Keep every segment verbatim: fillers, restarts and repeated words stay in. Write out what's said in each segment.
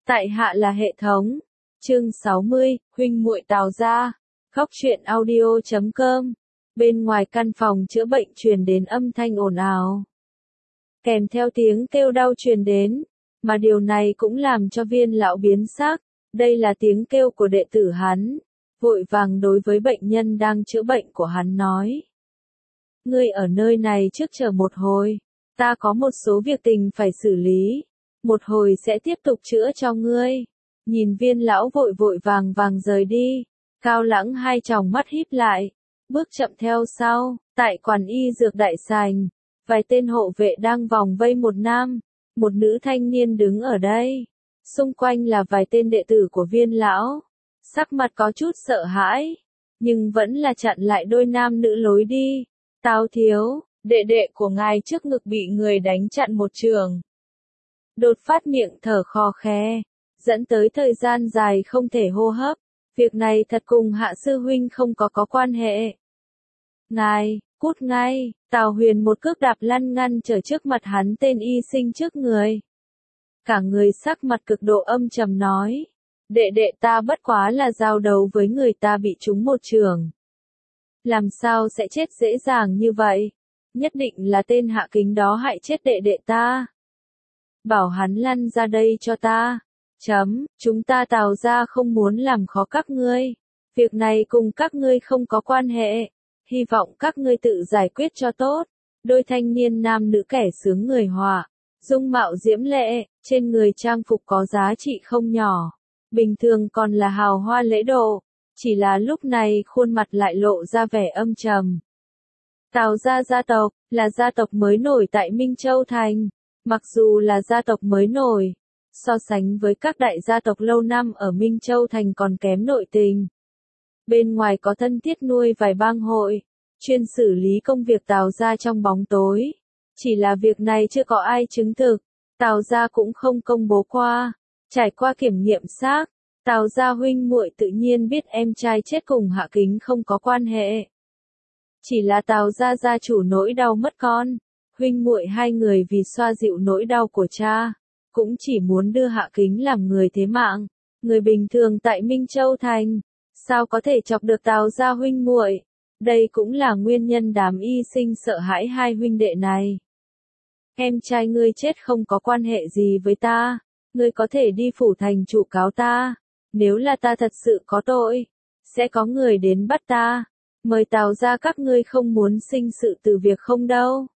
Tại hạ là hệ thống. Chương sáu mươi, huynh muội Tào gia. Khóc chuyện audio chấm com. Bên ngoài căn phòng chữa bệnh truyền đến âm thanh ồn ào. Kèm theo tiếng kêu đau truyền đến, mà điều này cũng làm cho Viên lão biến sắc, đây là tiếng kêu của đệ tử hắn. Vội vàng đối với bệnh nhân đang chữa bệnh của hắn nói: Ngươi ở nơi này trước chờ một hồi, ta có một số việc tình phải xử lý, một hồi sẽ tiếp tục chữa cho ngươi. Nhìn Viên lão vội vội vàng vàng rời đi, Cao Lãng hai tròng mắt híp lại, bước chậm theo sau. Tại quản y dược đại sảnh, vài tên hộ vệ đang vòng vây một nam, một nữ thanh niên đứng ở đây. Xung quanh là vài tên đệ tử của Viên lão, sắc mặt có chút sợ hãi, nhưng vẫn là chặn lại đôi nam nữ lối đi. Tào thiếu, đệ đệ của ngài trước ngực bị người đánh chặn một trường. Đột phát miệng thở khò khè, dẫn tới thời gian dài không thể hô hấp. Việc này thật cùng Hạ sư huynh không có có quan hệ. Ngài, cút ngay. Tào Huyền một cước đạp lăn ngăn trở trước mặt hắn tên y sinh trước người. Cả người sắc mặt cực độ âm trầm nói: Đệ đệ ta bất quá là giao đấu với người ta bị trúng một trường. Làm sao sẽ chết dễ dàng như vậy? Nhất định là tên Hạ Kính đó hại chết đệ đệ ta. Bảo hắn lăn ra đây cho ta. Chấm, chúng ta Tào gia không muốn làm khó các ngươi. Việc này cùng các ngươi không có quan hệ. Hy vọng các ngươi tự giải quyết cho tốt. Đôi thanh niên nam nữ kẻ sướng người họa, dung mạo diễm lệ, trên người trang phục có giá trị không nhỏ. Bình thường còn là hào hoa lễ độ, chỉ là lúc này khuôn mặt lại lộ ra vẻ âm trầm. Tào gia gia tộc, là gia tộc mới nổi tại Minh Châu Thành. Mặc dù là gia tộc mới nổi, so sánh với các đại gia tộc lâu năm ở Minh Châu Thành còn kém nội tình. Bên ngoài có thân thiết nuôi vài bang hội, chuyên xử lý công việc Tào gia trong bóng tối. Chỉ là việc này chưa có ai chứng thực, Tào gia cũng không công bố qua. Trải qua kiểm nghiệm xác, Tào gia huynh muội tự nhiên biết em trai chết cùng Hạ Kính không có quan hệ. Chỉ là Tào gia gia chủ nỗi đau mất con, huynh muội hai người vì xoa dịu nỗi đau của cha, cũng chỉ muốn đưa Hạ Kính làm người thế mạng. Người bình thường tại Minh Châu Thành, sao có thể chọc được Tào gia huynh muội? Đây cũng là nguyên nhân đám y sinh sợ hãi hai huynh đệ này. Em trai ngươi chết không có quan hệ gì với ta, ngươi có thể đi phủ thành chủ cáo ta. Nếu là ta thật sự có tội, sẽ có người đến bắt ta. Mời Tào gia các ngươi không muốn sinh sự từ việc không đâu.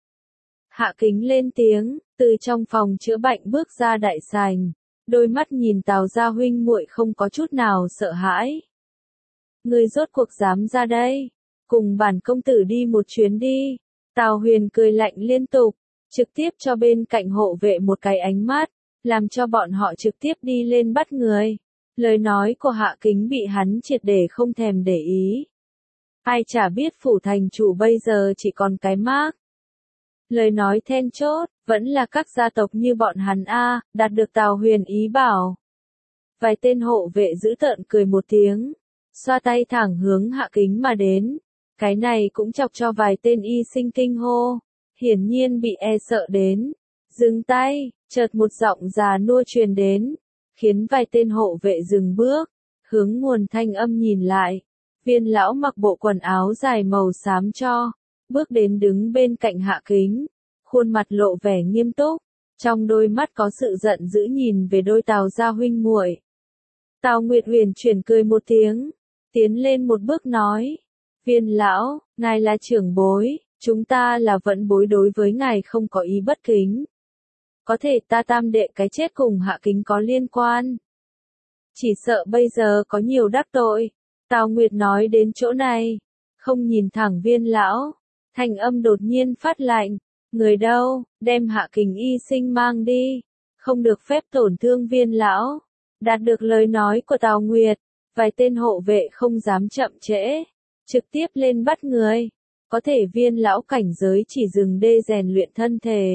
Hạ Kính lên tiếng, từ trong phòng chữa bệnh bước ra đại sảnh, đôi mắt nhìn Tào gia huynh muội không có chút nào sợ hãi. Ngươi rốt cuộc dám ra đây, cùng bản công tử đi một chuyến đi. Tào Huyền cười lạnh liên tục, trực tiếp cho bên cạnh hộ vệ một cái ánh mắt, làm cho bọn họ trực tiếp đi lên bắt người. Lời nói của Hạ Kính bị hắn triệt để không thèm để ý. Ai chả biết phủ thành chủ bây giờ chỉ còn cái mác. Lời nói then chốt, vẫn là các gia tộc như bọn hắn a, đạt được Tào Huyền ý bảo. Vài tên hộ vệ dữ tợn cười một tiếng, xoa tay thẳng hướng Hạ Kính mà đến. Cái này cũng chọc cho vài tên y sinh kinh hô, hiển nhiên bị e sợ đến. Dừng tay, chợt một giọng già nua truyền đến, khiến vài tên hộ vệ dừng bước, hướng nguồn thanh âm nhìn lại. Viên lão mặc bộ quần áo dài màu xám cho, bước đến đứng bên cạnh Hạ Kính, khuôn mặt lộ vẻ nghiêm túc, trong đôi mắt có sự giận dữ nhìn về đôi Tào gia huynh muội. Tào Nguyệt Huyền chuyển cười một tiếng, tiến lên một bước nói: Viên lão, ngài là trưởng bối, chúng ta là vận bối, đối với ngài không có ý bất kính. Có thể ta tam đệ cái chết cùng Hạ Kính có liên quan. Chỉ sợ bây giờ có nhiều đắc tội. Tào Nguyệt nói đến chỗ này, không nhìn thẳng Viên lão, thanh âm đột nhiên phát lạnh: Người đâu, đem Hạ Kính y sinh mang đi, không được phép tổn thương Viên lão. Đạt được lời nói của Tào Nguyệt, vài tên hộ vệ không dám chậm trễ, trực tiếp lên bắt người. Có thể Viên lão cảnh giới chỉ dừng đê rèn luyện thân thể.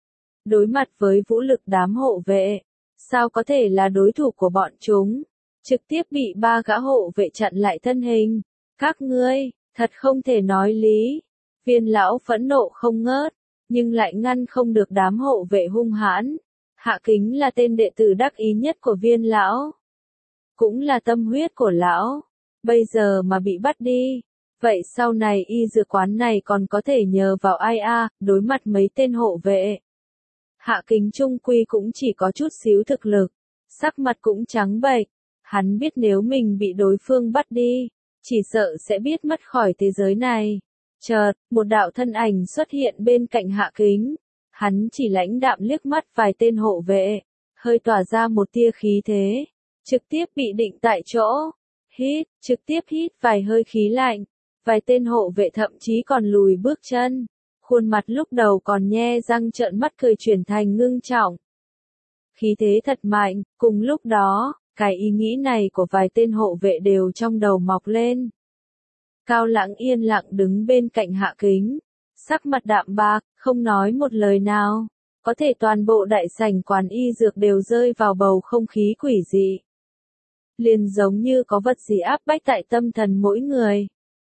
Đối mặt với vũ lực đám hộ vệ, sao có thể là đối thủ của bọn chúng? Trực tiếp bị ba gã hộ vệ chặn lại thân hình. Các ngươi, thật không thể nói lý. Viên lão phẫn nộ không ngớt, nhưng lại ngăn không được đám hộ vệ hung hãn. Hạ Kính là tên đệ tử đắc ý nhất của Viên lão, cũng là tâm huyết của lão, bây giờ mà bị bắt đi, vậy sau này y dược quán này còn có thể nhờ vào ai a, đối mặt mấy tên hộ vệ. Hạ Kính trung quy cũng chỉ có chút xíu thực lực, sắc mặt cũng trắng bệch, hắn biết nếu mình bị đối phương bắt đi, chỉ sợ sẽ biết mất khỏi thế giới này. Chợt, một đạo thân ảnh xuất hiện bên cạnh Hạ Kính, hắn chỉ lãnh đạm liếc mắt vài tên hộ vệ, hơi tỏa ra một tia khí thế, trực tiếp bị định tại chỗ, hít, trực tiếp hít vài hơi khí lạnh, vài tên hộ vệ thậm chí còn lùi bước chân, khuôn mặt lúc đầu còn nhe răng trợn mắt cười chuyển thành ngưng trọng. Khí thế thật mạnh, cùng lúc đó, cái ý nghĩ này của vài tên hộ vệ đều trong đầu mọc lên. Cao Lãng yên lặng đứng bên cạnh Hạ Kính, sắc mặt đạm bạc, không nói một lời nào, có thể toàn bộ đại sảnh quán y dược đều rơi vào bầu không khí quỷ dị. Liền giống như có vật gì áp bách tại tâm thần mỗi người,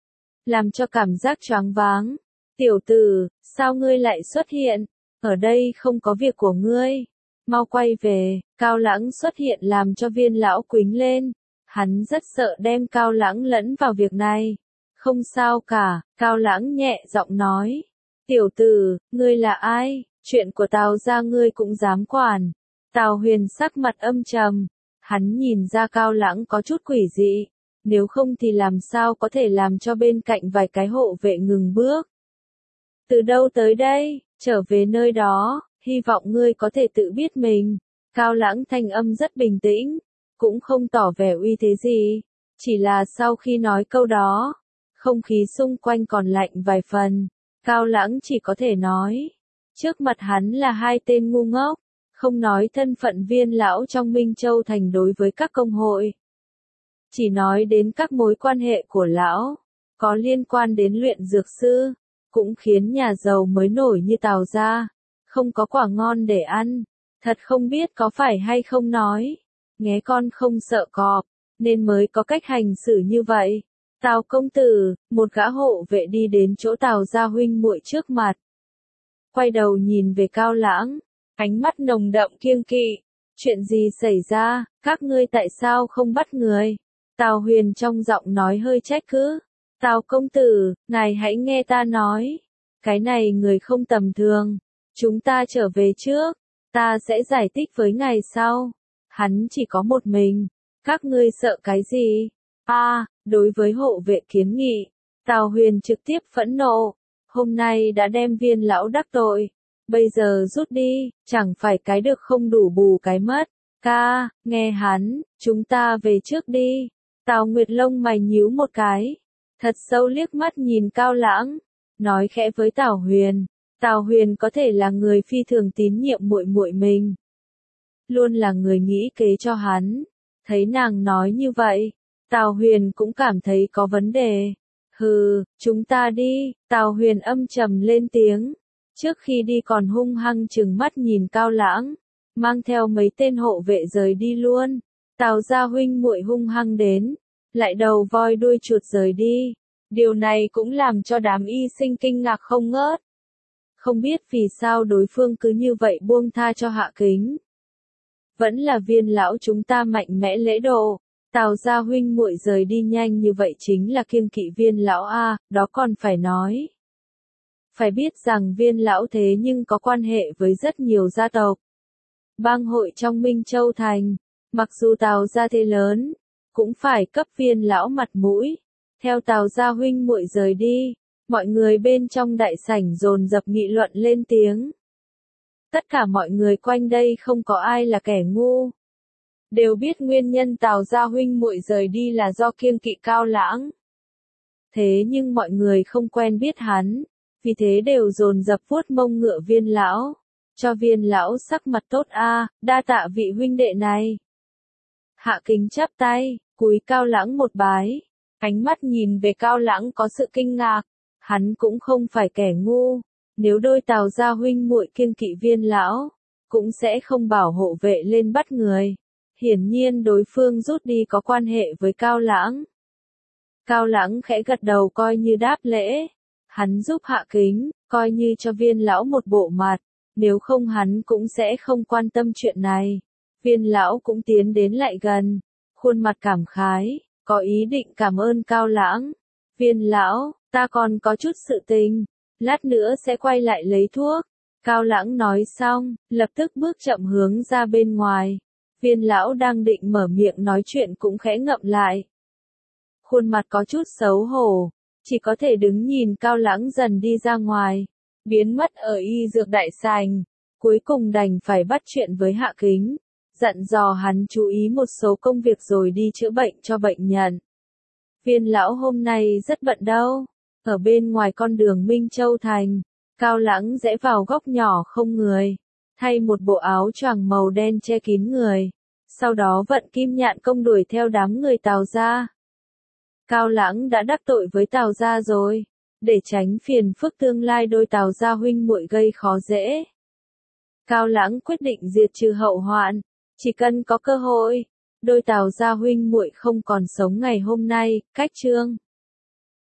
làm cho cảm giác choáng váng. Tiểu tử, sao ngươi lại xuất hiện? Ở đây không có việc của ngươi. Mau quay về. Cao Lãng xuất hiện làm cho Viên lão quính lên. Hắn rất sợ đem Cao Lãng lẫn vào việc này. Không sao cả, Cao Lãng nhẹ giọng nói. Tiểu tử, ngươi là ai? Chuyện của Tào gia ngươi cũng dám quản. Tào Huyền sắc mặt âm trầm. Hắn nhìn ra Cao Lãng có chút quỷ dị. Nếu không thì làm sao có thể làm cho bên cạnh vài cái hộ vệ ngừng bước. Từ đâu tới đây, trở về nơi đó, hy vọng ngươi có thể tự biết mình. Cao Lãng thanh âm rất bình tĩnh, cũng không tỏ vẻ uy thế gì. Chỉ là sau khi nói câu đó, không khí xung quanh còn lạnh vài phần. Cao Lãng chỉ có thể nói, trước mặt hắn là hai tên ngu ngốc, không nói thân phận Viên lão trong Minh Châu Thành đối với các công hội. Chỉ nói đến các mối quan hệ của lão, có liên quan đến luyện dược sư, cũng khiến nhà giàu mới nổi như Tào gia, không có quả ngon để ăn, thật không biết có phải hay không nói, nghé con không sợ cọp, nên mới có cách hành xử như vậy. Tào công tử, một gã hộ vệ đi đến chỗ Tào gia huynh muội trước mặt. Quay đầu nhìn về Cao Lãng, ánh mắt nồng đậm kiêng kỵ, chuyện gì xảy ra, các ngươi tại sao không bắt người? Tào Huyền trong giọng nói hơi trách cứ. Tào công tử, ngài hãy nghe ta nói. Cái này người không tầm thường. Chúng ta trở về trước. Ta sẽ giải thích với ngài sau. Hắn chỉ có một mình. Các ngươi sợ cái gì? A, à, đối với hộ vệ kiến nghị. Tào Huyền trực tiếp phẫn nộ. Hôm nay đã đem Viên lão đắc tội. Bây giờ rút đi, chẳng phải cái được không đủ bù cái mất. Ca, nghe hắn, chúng ta về trước đi. Tào Nguyệt lông mày nhíu một cái, thật sâu liếc mắt nhìn Cao Lãng, nói khẽ với Tào Huyền, Tào Huyền có thể là người phi thường tín nhiệm muội muội mình, luôn là người nghĩ kế cho hắn. Thấy nàng nói như vậy, Tào Huyền cũng cảm thấy có vấn đề. Hừ, chúng ta đi. Tào Huyền âm trầm lên tiếng, trước khi đi còn hung hăng trừng mắt nhìn Cao Lãng, mang theo mấy tên hộ vệ rời đi luôn. Tào gia huynh muội hung hăng đến, lại đầu voi đuôi chuột rời đi. Điều này cũng làm cho đám y sinh kinh ngạc không ngớt. Không biết vì sao đối phương cứ như vậy buông tha cho Hạ Kính. Vẫn là Viên lão chúng ta mạnh mẽ lễ độ. Tào gia huynh muội rời đi nhanh như vậy chính là kiêng kỵ Viên lão a, đó còn phải nói. Phải biết rằng Viên lão thế nhưng có quan hệ với rất nhiều gia tộc. Bang hội trong Minh Châu Thành. Mặc dù Tào gia thế lớn, cũng phải cấp Viên lão mặt mũi. Theo Tào gia huynh muội rời đi, mọi người bên trong đại sảnh dồn dập nghị luận lên tiếng. Tất cả mọi người quanh đây không có ai là kẻ ngu. Đều biết nguyên nhân Tào gia huynh muội rời đi là do kiêng kỵ Cao Lãng. Thế nhưng mọi người không quen biết hắn, vì thế đều dồn dập vuốt mông ngựa Viên lão. Cho Viên lão sắc mặt tốt a, đa tạ vị huynh đệ này. Hạ Kính chắp tay, cúi Cao Lãng một bái, ánh mắt nhìn về Cao Lãng có sự kinh ngạc, hắn cũng không phải kẻ ngu, nếu đôi Tào gia huynh muội kiêng kỵ Viên lão, cũng sẽ không bảo hộ vệ lên bắt người. Hiển nhiên đối phương rút đi có quan hệ với Cao Lãng. Cao Lãng khẽ gật đầu coi như đáp lễ, hắn giúp Hạ Kính, coi như cho Viên lão một bộ mặt, nếu không hắn cũng sẽ không quan tâm chuyện này. Viên lão cũng tiến đến lại gần, khuôn mặt cảm khái, có ý định cảm ơn Cao Lãng. Viên lão, ta còn có chút sự tình, lát nữa sẽ quay lại lấy thuốc. Cao Lãng nói xong, lập tức bước chậm hướng ra bên ngoài. Viên lão đang định mở miệng nói chuyện cũng khẽ ngậm lại. Khuôn mặt có chút xấu hổ, chỉ có thể đứng nhìn Cao Lãng dần đi ra ngoài, biến mất ở y dược đại sành. Cuối cùng đành phải bắt chuyện với Hạ Kính, dặn dò hắn chú ý một số công việc rồi đi chữa bệnh cho bệnh nhân. Viên lão hôm nay rất bận đâu. Ở bên ngoài con đường Minh Châu Thành, Cao Lãng rẽ vào góc nhỏ không người, thay một bộ áo choàng màu đen che kín người, sau đó vận kim nhạn công đuổi theo đám người Tào gia. Cao Lãng đã đắc tội với Tào gia rồi, để tránh phiền phức tương lai đôi Tào gia huynh muội gây khó dễ. Cao Lãng quyết định diệt trừ hậu hoạn, chỉ cần có cơ hội, đôi Tào gia huynh muội không còn sống ngày hôm nay, cách chương